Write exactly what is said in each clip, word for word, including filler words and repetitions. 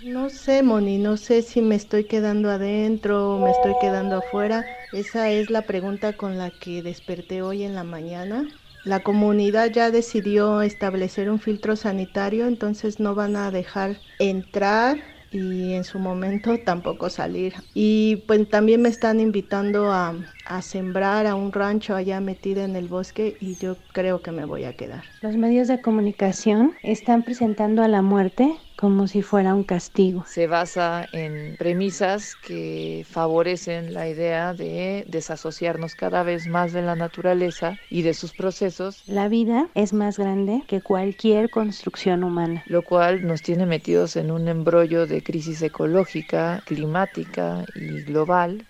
No sé, Moni, no sé si me estoy quedando adentro o me estoy quedando afuera. Esa es la pregunta con la que desperté hoy en la mañana. La comunidad ya decidió establecer un filtro sanitario, entonces no van a dejar entrar y en su momento tampoco salir. Y pues también me están invitando a, a sembrar a un rancho allá metida en el bosque y yo creo que me voy a quedar. Los medios de comunicación están presentando a la muerte como si fuera un castigo. Se basa en premisas que favorecen la idea de desasociarnos cada vez más de la naturaleza y de sus procesos, La vida es más grande que cualquier construcción humana. lo cual nos tiene metidos en un embrollo de crisis ecológica, climática y global.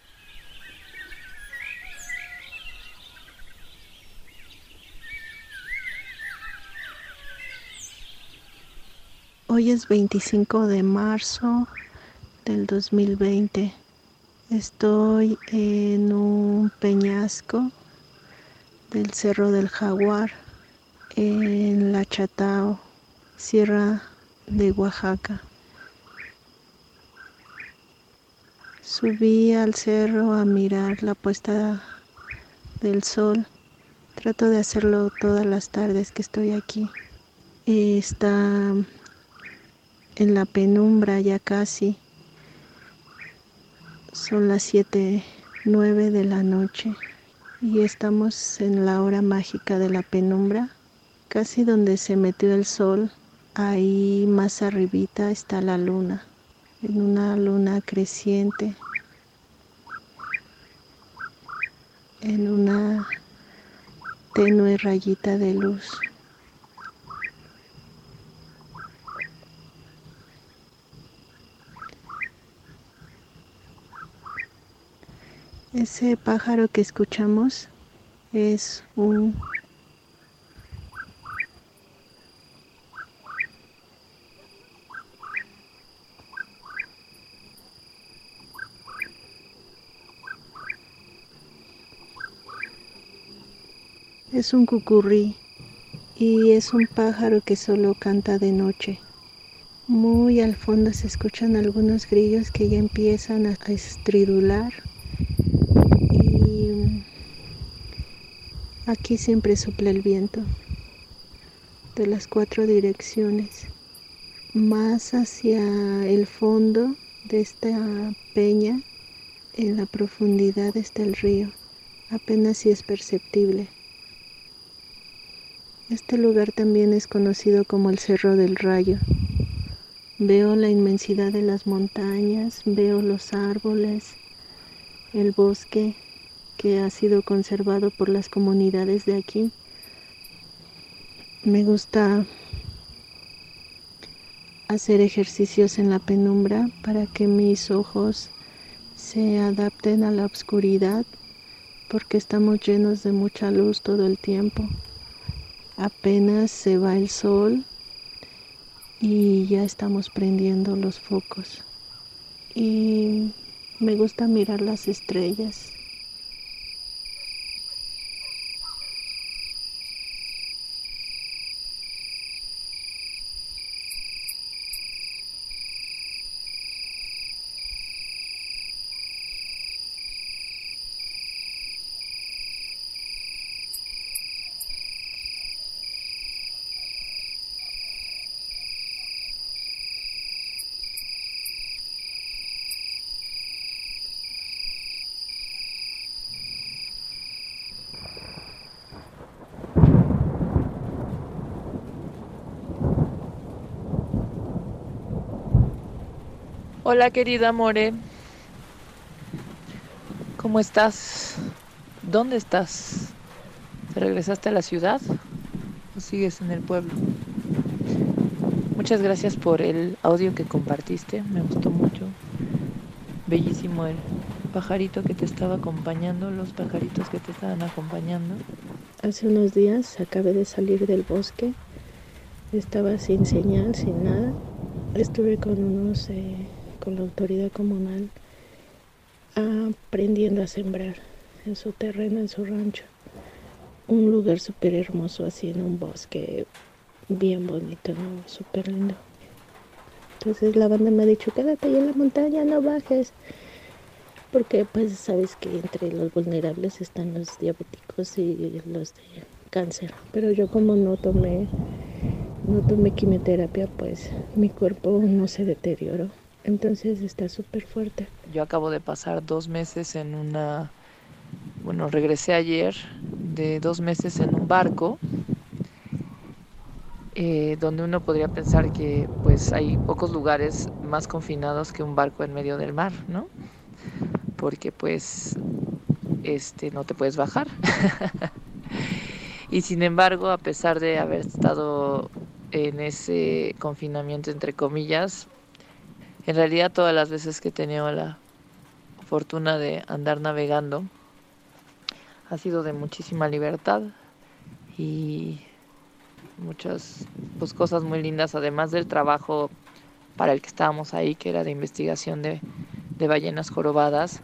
Hoy es veinticinco de marzo del dos mil veinte. Estoy en un peñasco del Cerro del Jaguar, en la Chatao, Sierra de Oaxaca. Subí al cerro a mirar la puesta del sol. Trato de hacerlo todas las tardes que estoy aquí. Y está en la penumbra ya casi. Son las siete, nueve de la noche y estamos en la hora mágica de la penumbra, casi donde se metió el sol. Ahí más arribita está la luna, en una luna creciente, en una tenue rayita de luz. Ese pájaro que escuchamos es un es un cucurrí y es un pájaro que solo canta de noche. Muy al fondo se escuchan algunos grillos que ya empiezan a estridular y aquí siempre sopla el viento de las cuatro direcciones. Más hacia el fondo de esta peña, en la profundidad está el río, apenas si es perceptible. Este lugar también es conocido como el Cerro del Rayo. Veo la inmensidad de las montañas, veo los árboles, el bosque que ha sido conservado por las comunidades de aquí. Me gusta hacer ejercicios en la penumbra para que mis ojos se adapten a la oscuridad, porque estamos llenos de mucha luz todo el tiempo. Apenas se va el sol y ya estamos prendiendo los focos. Y me gusta mirar las estrellas. Hola querida More, ¿cómo estás? ¿Dónde estás? ¿Te regresaste a la ciudad o sigues en el pueblo? Muchas gracias por el audio que compartiste, me gustó mucho. Bellísimo el pajarito que te estaba acompañando, los pajaritos que te estaban acompañando. Hace unos días acabé de salir del bosque, estaba sin señal, sin nada. Estuve con unos, eh, con la autoridad comunal, aprendiendo a sembrar en su terreno, en su rancho. Un lugar súper hermoso, así en un bosque bien bonito, ¿no? Súper lindo. Entonces la banda me ha dicho, quédate ahí en la montaña, no bajes. Porque pues sabes que entre los vulnerables están los diabéticos y los de cáncer. Pero yo como no tomé, no tomé quimioterapia, pues mi cuerpo no se deterioró. Entonces está súper fuerte. Yo acabo de pasar dos meses en una, bueno, regresé ayer de dos meses en un barco, eh, donde uno podría pensar que pues hay pocos lugares más confinados que un barco en medio del mar, ¿no? Porque pues este no te puedes bajar. Y sin embargo, a pesar de haber estado en ese confinamiento entre comillas, en realidad todas las veces que he tenido la fortuna de andar navegando ha sido de muchísima libertad y muchas pues, cosas muy lindas, además del trabajo para el que estábamos ahí, que era de investigación de, de ballenas jorobadas.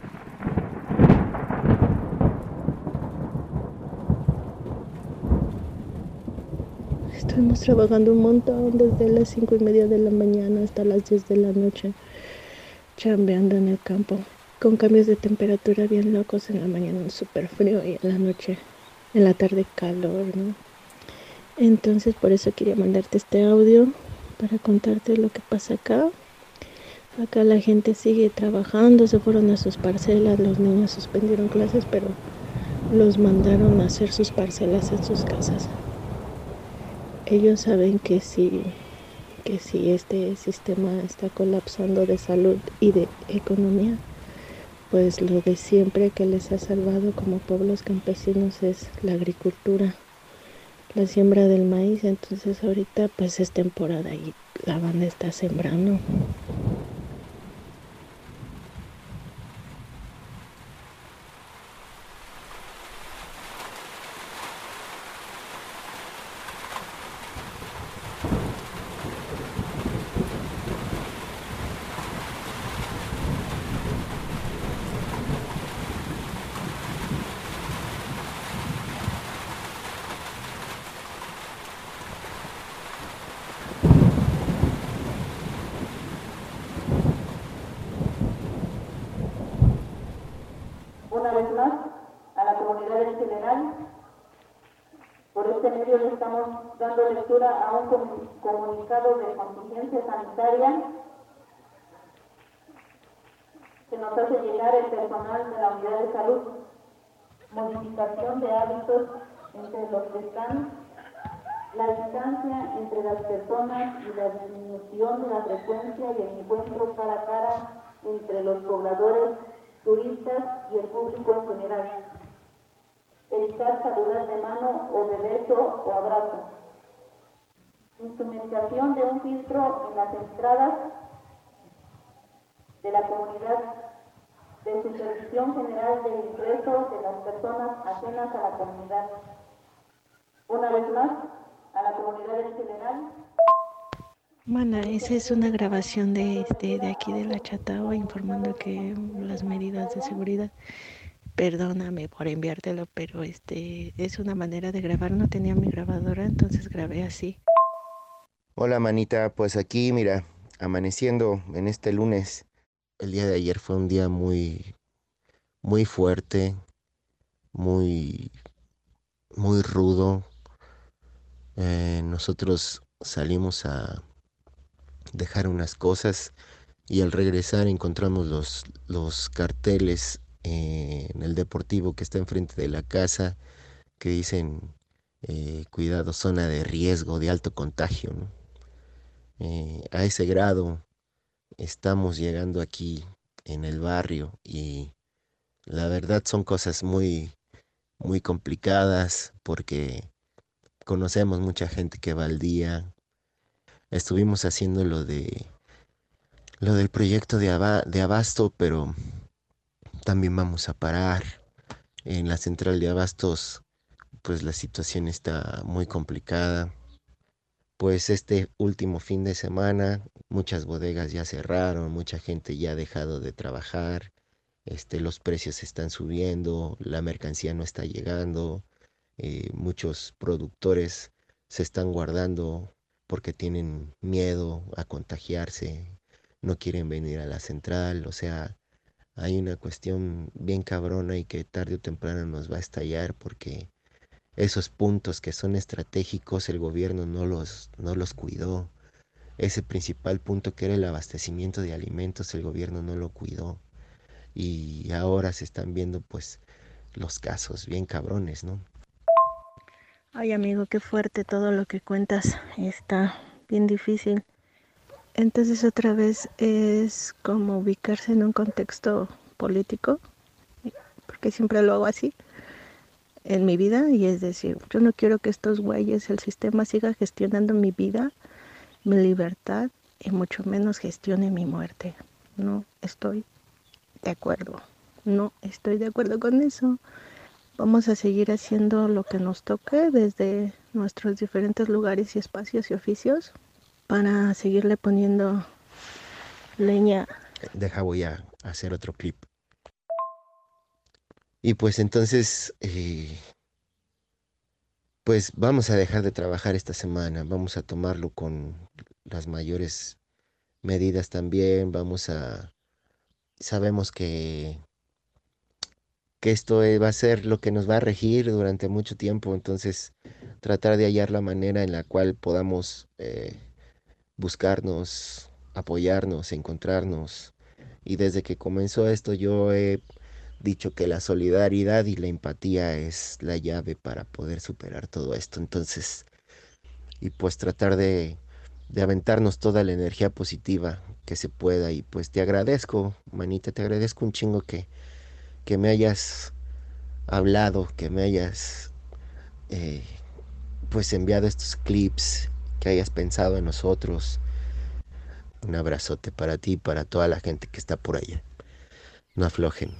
Estuvimos trabajando un montón desde las cinco y media de la mañana hasta las diez de la noche, chambeando en el campo, con cambios de temperatura bien locos. En la mañana súper frío y en la noche, en la tarde calor, ¿no? Entonces por eso quería mandarte este audio para contarte lo que pasa acá. Acá la gente sigue trabajando, se fueron a sus parcelas, los niños suspendieron clases, pero los mandaron a hacer sus parcelas en sus casas. Ellos saben que si, que si este sistema está colapsando de salud y de economía, pues lo de siempre que les ha salvado como pueblos campesinos es la agricultura, la siembra del maíz. Entonces ahorita pues es temporada y la banda está sembrando. Una vez más, a la comunidad en general, por este medio le estamos dando lectura a un comunicado de contingencia sanitaria que nos hace llegar el personal de la unidad de salud. Modificación de hábitos entre los que están la distancia entre las personas y la disminución de la frecuencia y el encuentro cara a cara entre los pobladores, turistas y el público en general. Evitar saludar de mano o de beso o abrazo. Instrumentación de un filtro en las entradas de la comunidad de supervisión general del ingreso de las personas ajenas a la comunidad. Una vez más, a la comunidad en general. Bueno, esa es una grabación de, de, de aquí de la Chatao informando que las medidas de seguridad. Perdóname por enviártelo, pero este es una manera de grabar. No tenía mi grabadora, entonces grabé así. Hola, manita, pues aquí, mira, amaneciendo en este lunes. El día de ayer fue un día muy, muy fuerte, muy, muy rudo. Eh, nosotros salimos a dejar unas cosas y al regresar encontramos los, los carteles eh, en el deportivo que está enfrente de la casa que dicen eh, cuidado, zona de riesgo de alto contagio, ¿no? Eh, a ese grado estamos llegando aquí en el barrio y la verdad son cosas muy, muy complicadas porque conocemos mucha gente que va al día. Estuvimos haciendo lo de lo del proyecto de, aba- de abasto, pero también vamos a parar. En la central de abastos, pues la situación está muy complicada. Pues este último fin de semana, muchas bodegas ya cerraron, mucha gente ya ha dejado de trabajar, este, los precios están subiendo, la mercancía no está llegando, eh, muchos productores se están guardando porque tienen miedo a contagiarse, no quieren venir a la central, o sea, hay una cuestión bien cabrona y que tarde o temprano nos va a estallar porque esos puntos que son estratégicos el gobierno no los, no los cuidó. Ese principal punto que era el abastecimiento de alimentos, el gobierno no lo cuidó. Y ahora se están viendo pues los casos bien cabrones, ¿no? Ay, amigo, qué fuerte todo lo que cuentas. Está bien difícil. Entonces otra vez es como ubicarse en un contexto político, porque siempre lo hago así en mi vida, y es decir, yo no quiero que estos güeyes, el sistema siga gestionando mi vida, mi libertad y mucho menos gestione mi muerte. No estoy de acuerdo, no estoy de acuerdo con eso. Vamos a seguir haciendo lo que nos toque desde nuestros diferentes lugares y espacios y oficios para seguirle poniendo leña. Deja, voy a hacer otro clip. Y pues entonces, eh, pues vamos a dejar de trabajar esta semana, vamos a tomarlo con las mayores medidas también, vamos a, sabemos que, que esto eh, va a ser lo que nos va a regir durante mucho tiempo, entonces tratar de hallar la manera en la cual podamos eh, buscarnos, apoyarnos, encontrarnos. Y desde que comenzó esto yo he dicho que la solidaridad y la empatía es la llave para poder superar todo esto. Entonces, y pues tratar de, de aventarnos toda la energía positiva que se pueda. Y pues te agradezco, manita, te agradezco un chingo que, que me hayas hablado, que me hayas eh, pues enviado estos clips, que hayas pensado en nosotros. Un abrazote para ti y para toda la gente que está por allá. No aflojen.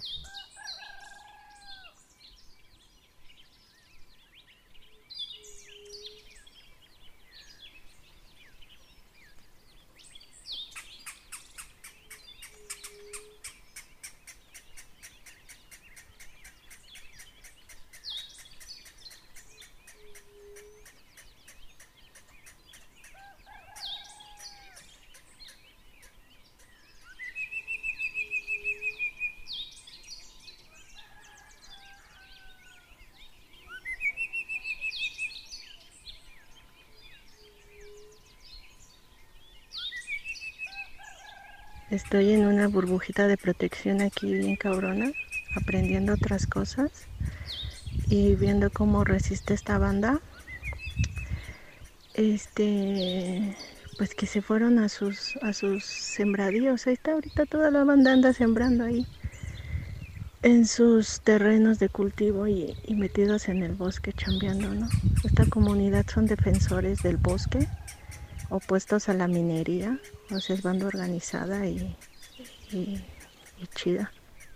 Estoy en una burbujita de protección aquí bien cabrona, aprendiendo otras cosas y viendo cómo resiste esta banda. Este, pues que se fueron a sus a sus sembradíos. Ahí está ahorita toda la banda anda sembrando ahí en sus terrenos de cultivo y, y metidos en el bosque chambeando, ¿no? Esta comunidad son defensores del bosque, opuestos a la minería, o sea, es banda organizada y, y, y chida.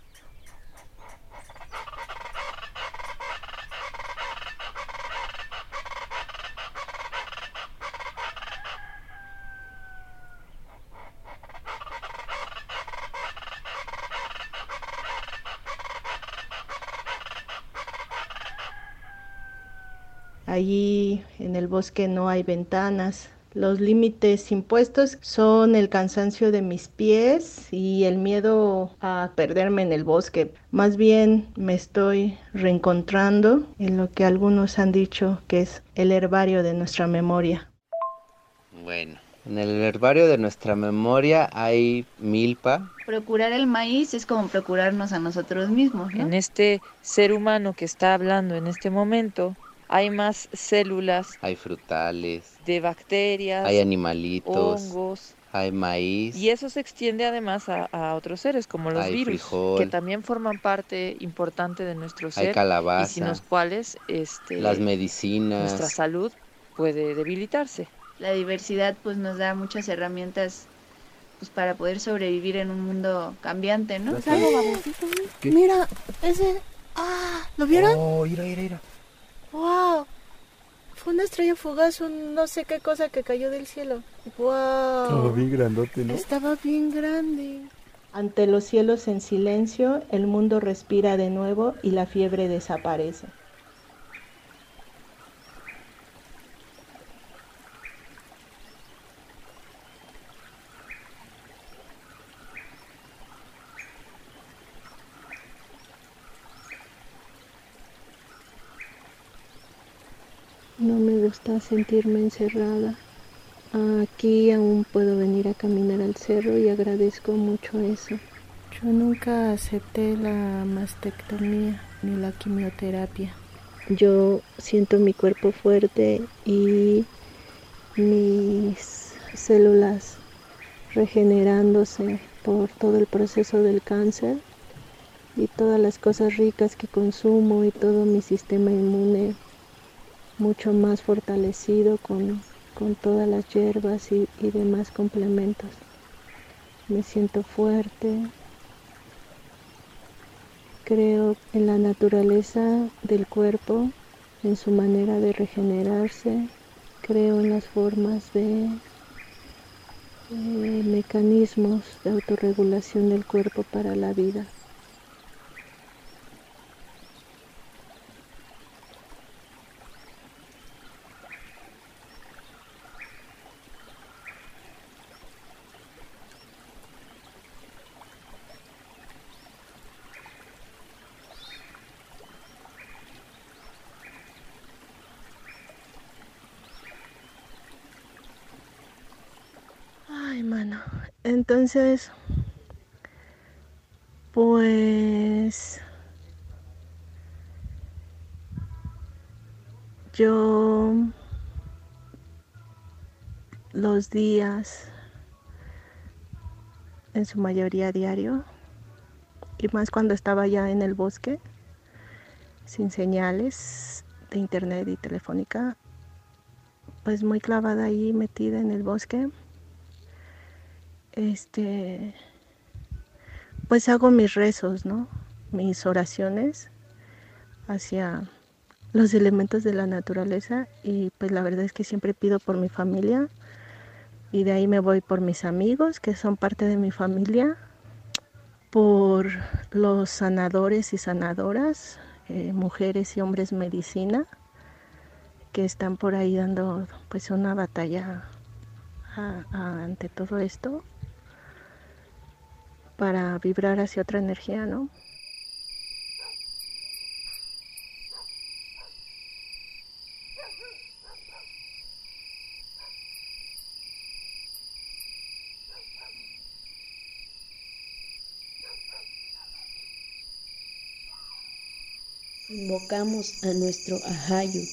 Allí en el bosque no hay ventanas. Los límites impuestos son el cansancio de mis pies y el miedo a perderme en el bosque. Más bien me estoy reencontrando en lo que algunos han dicho que es el herbario de nuestra memoria. Bueno, en el herbario de nuestra memoria hay milpa. Procurar el maíz es como procurarnos a nosotros mismos, ¿no? En este ser humano que está hablando en este momento, hay más células. Hay frutales. De bacterias. Hay animalitos. Hongos. Hay maíz. Y eso se extiende además a, a otros seres, como los hay virus, frijol, que también forman parte importante de nuestro ser. Hay calabaza. Y sin los cuales este, las medicinas. Nuestra salud puede debilitarse. La diversidad pues nos da muchas herramientas pues para poder sobrevivir en un mundo cambiante, ¿no? ¿Es algo babosito? Mira, ese... Ah, ¿lo vieron? Oh, mira, mira, mira. Wow. Fue una estrella fugaz, un no sé qué cosa que cayó del cielo. Wow. Estaba bien grandote, ¿no? Estaba bien grande. Ante los cielos en silencio, el mundo respira de nuevo y la fiebre desaparece. gusta sentirme encerrada. Aquí aún puedo venir a caminar al cerro y agradezco mucho eso. Yo nunca acepté la mastectomía ni la quimioterapia. Yo siento mi cuerpo fuerte y mis células regenerándose por todo el proceso del cáncer y todas las cosas ricas que consumo y todo mi sistema inmune mucho más fortalecido con, con todas las hierbas y, y demás complementos. Me siento fuerte. Creo en la naturaleza del cuerpo, en su manera de regenerarse. Creo en las formas de eh, mecanismos de autorregulación del cuerpo para la vida. Ay, mano. Entonces, pues yo los días, en su mayoría diario, y más cuando estaba ya en el bosque, sin señales de internet y telefónica, pues muy clavada ahí, metida en el bosque. Este, pues hago mis rezos, ¿no? Mis oraciones hacia los elementos de la naturaleza y pues la verdad es que siempre pido por mi familia y de ahí me voy por mis amigos que son parte de mi familia, por los sanadores y sanadoras, eh, mujeres y hombres medicina que están por ahí dando pues una batalla a, a, ante todo esto, para vibrar hacia otra energía, ¿no? Invocamos a nuestro Ahayuk,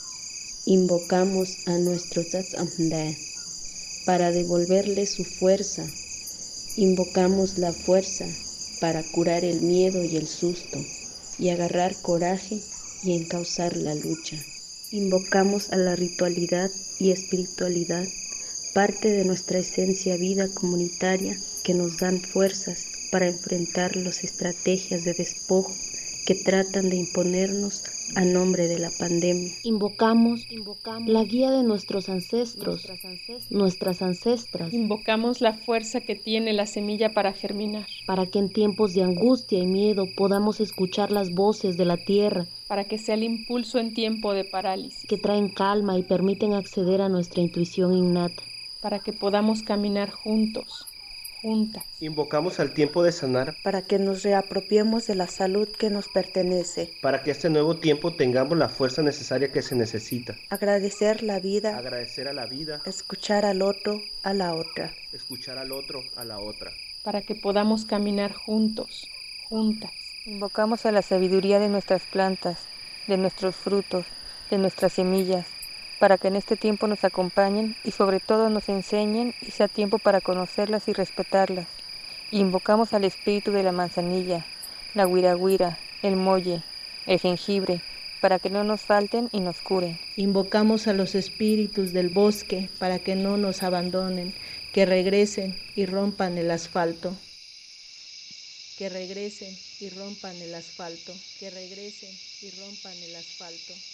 invocamos a nuestro Tzatzamda para devolverle su fuerza. Invocamos la fuerza para curar el miedo y el susto y agarrar coraje y encauzar la lucha. Invocamos a la ritualidad y espiritualidad, parte de nuestra esencia vida comunitaria que nos dan fuerzas para enfrentar las estrategias de despojo que tratan de imponernos a nombre de la pandemia. Invocamos, invocamos la guía de nuestros ancestros, nuestras ancestras, nuestras ancestras. Invocamos la fuerza que tiene la semilla para germinar. Para que en tiempos de angustia y miedo podamos escuchar las voces de la tierra. Para que sea el impulso en tiempo de parálisis. Que traen calma y permiten acceder a nuestra intuición innata. Para que podamos caminar juntos. Juntas. Invocamos al tiempo de sanar para que nos reapropiemos de la salud que nos pertenece, para que este nuevo tiempo tengamos la fuerza necesaria que se necesita, agradecer la vida, agradecer a la vida, escuchar al otro, a la otra, escuchar al otro, a la otra, para que podamos caminar juntos, juntas. Invocamos a la sabiduría de nuestras plantas, de nuestros frutos, de nuestras semillas, para que en este tiempo nos acompañen y sobre todo nos enseñen y sea tiempo para conocerlas y respetarlas. Invocamos al espíritu de la manzanilla, la guiraguira, el molle, el jengibre, para que no nos falten y nos curen. Invocamos a los espíritus del bosque para que no nos abandonen, que regresen y rompan el asfalto. Que regresen y rompan el asfalto, que regresen y rompan el asfalto.